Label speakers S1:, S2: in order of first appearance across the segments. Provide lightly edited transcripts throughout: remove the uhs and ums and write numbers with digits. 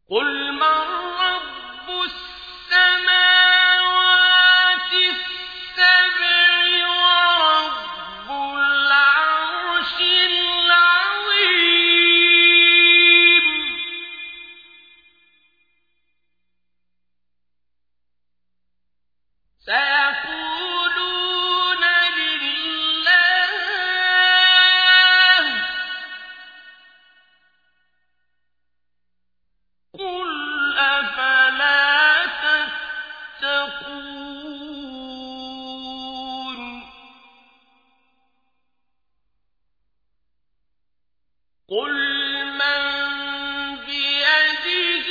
S1: قل من رب السماوات السبع ورب العرش العظيم سيقولون لله قل أفلا تتقون قل من بيده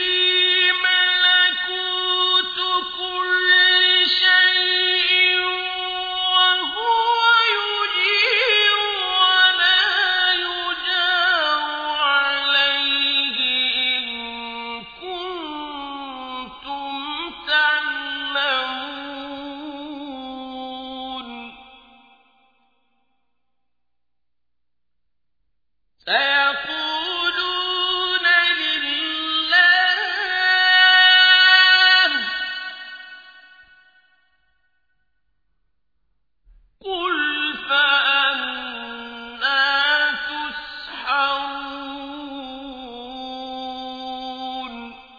S1: ملكوت كل شيء وهو يجير ولا يجار عليه إن كنتم تعلمون سيقولون لله قل فأنى تسحرون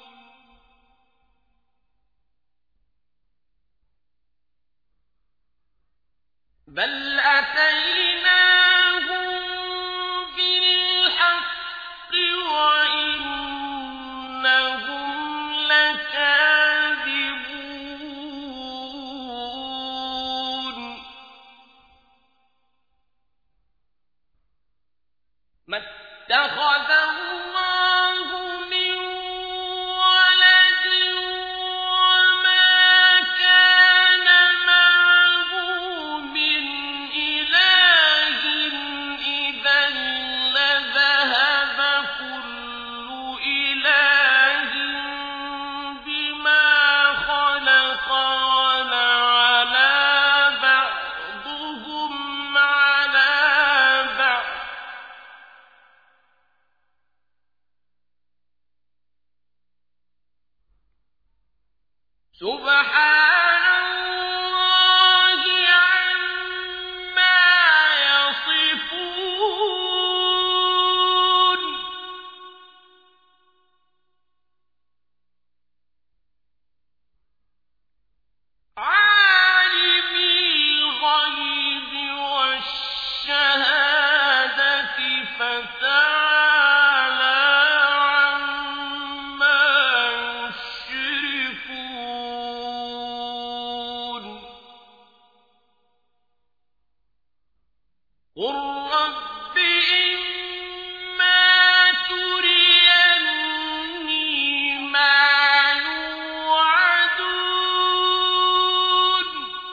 S1: بل أتيناهم بالحق وإنهم لكاذبون ما اتخذ الله من ولد وما كان معه من إله إذا لذهب كل إله بما خلق ولعلى بعضهم على بعض سبحان الله عما يصفون عالم الغيب والشهادة فتعالى عما يشركون قل رب إما تريني ما يوعدون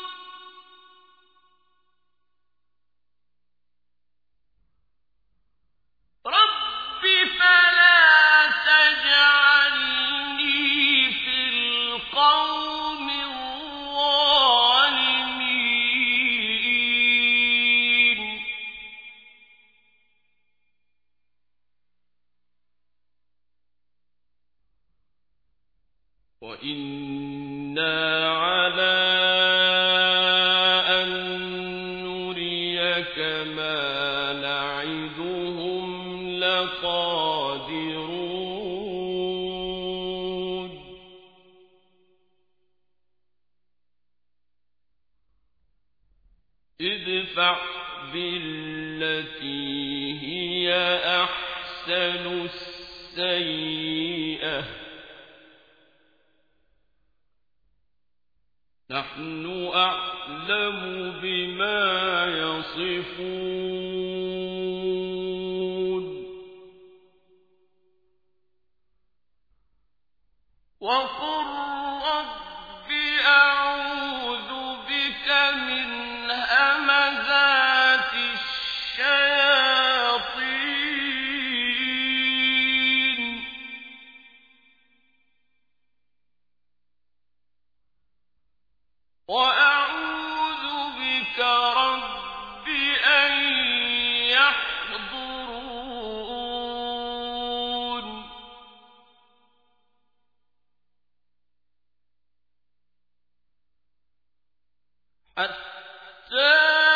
S1: رب فلا تجعلني في القوم الظالمين وإنا على أن نريك ما نعدهم لقادرون ادفع بالتي هي أحسن السيئة نحن أعلم بما يصفون وقل رب أعوذ بك من همزات الشياطين وأعوذ بك رب أن يحضرون حتى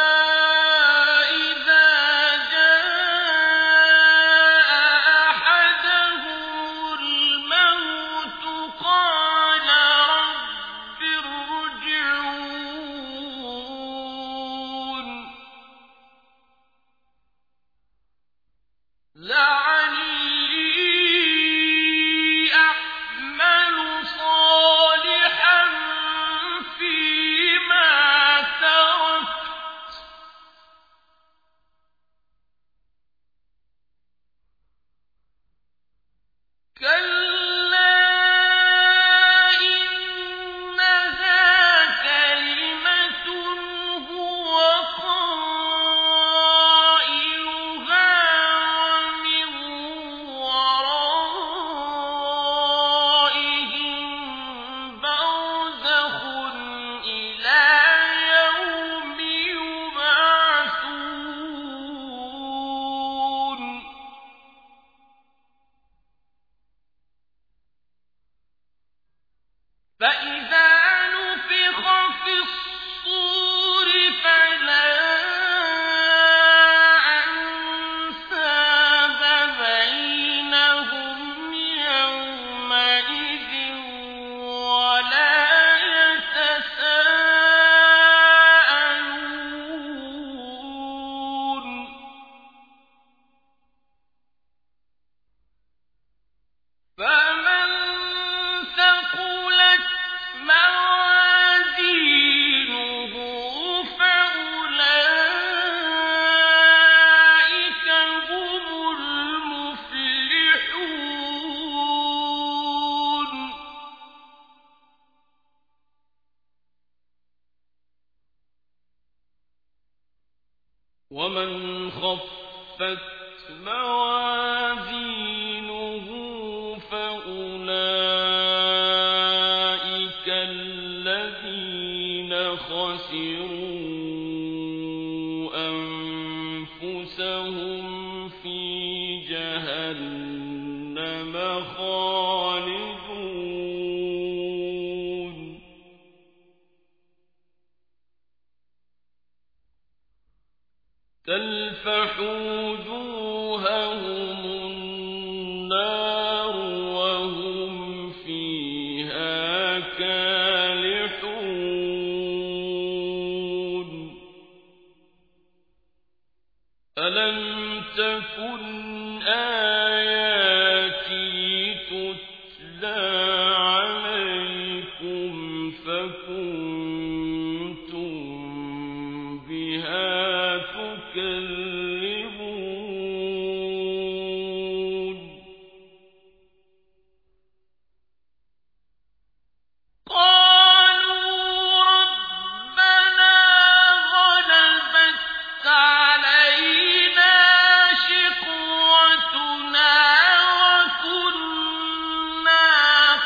S1: ومن خفت موازينه فأولئك الذين خسروا أنفسهم في جهنم خالدون تلفح وجوههم النار وهم فيها كالحون ألم تكن آياتي تتلى عليكم فكنتم بها تكذبون قالوا ربنا غلبت علينا شقوتنا وكنا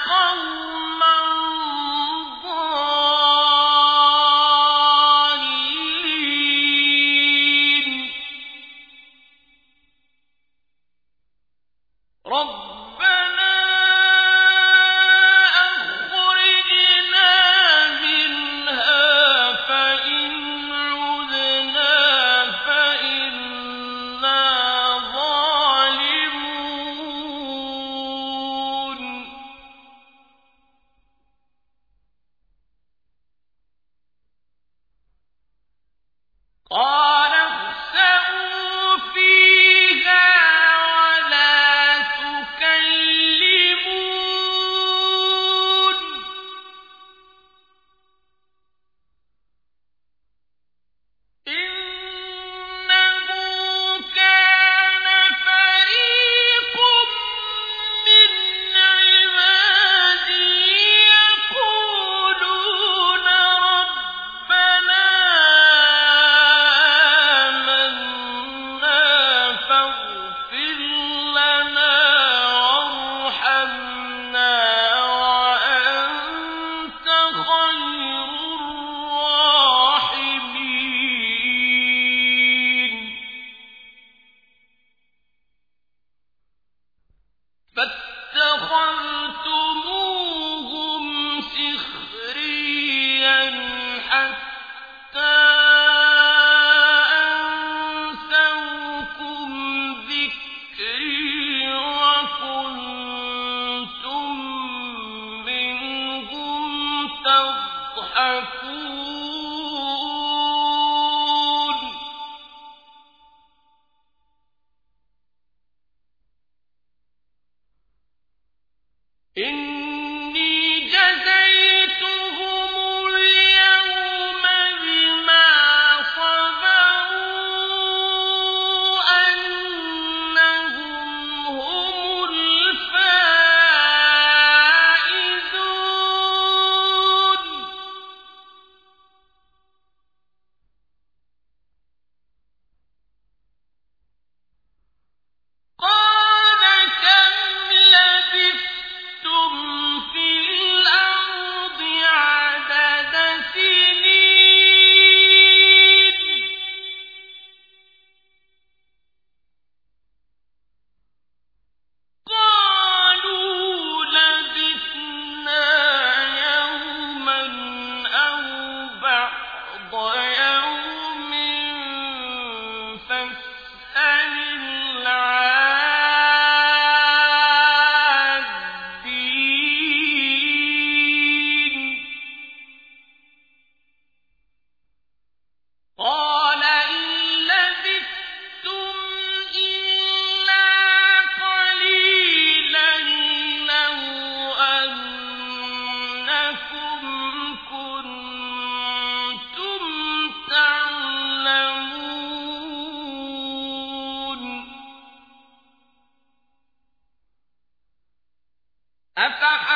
S1: إني جزيتهم اليوم بما صبروا أنهم هم الفائزون قال كم لبثتم في الأرض عدد سنين قالوا لبثنا يوما أو بعض يوم فاسأل العادين قال إن لبثتم إلا قليلا لو أنكم كنتم تعلمون أفحسبتم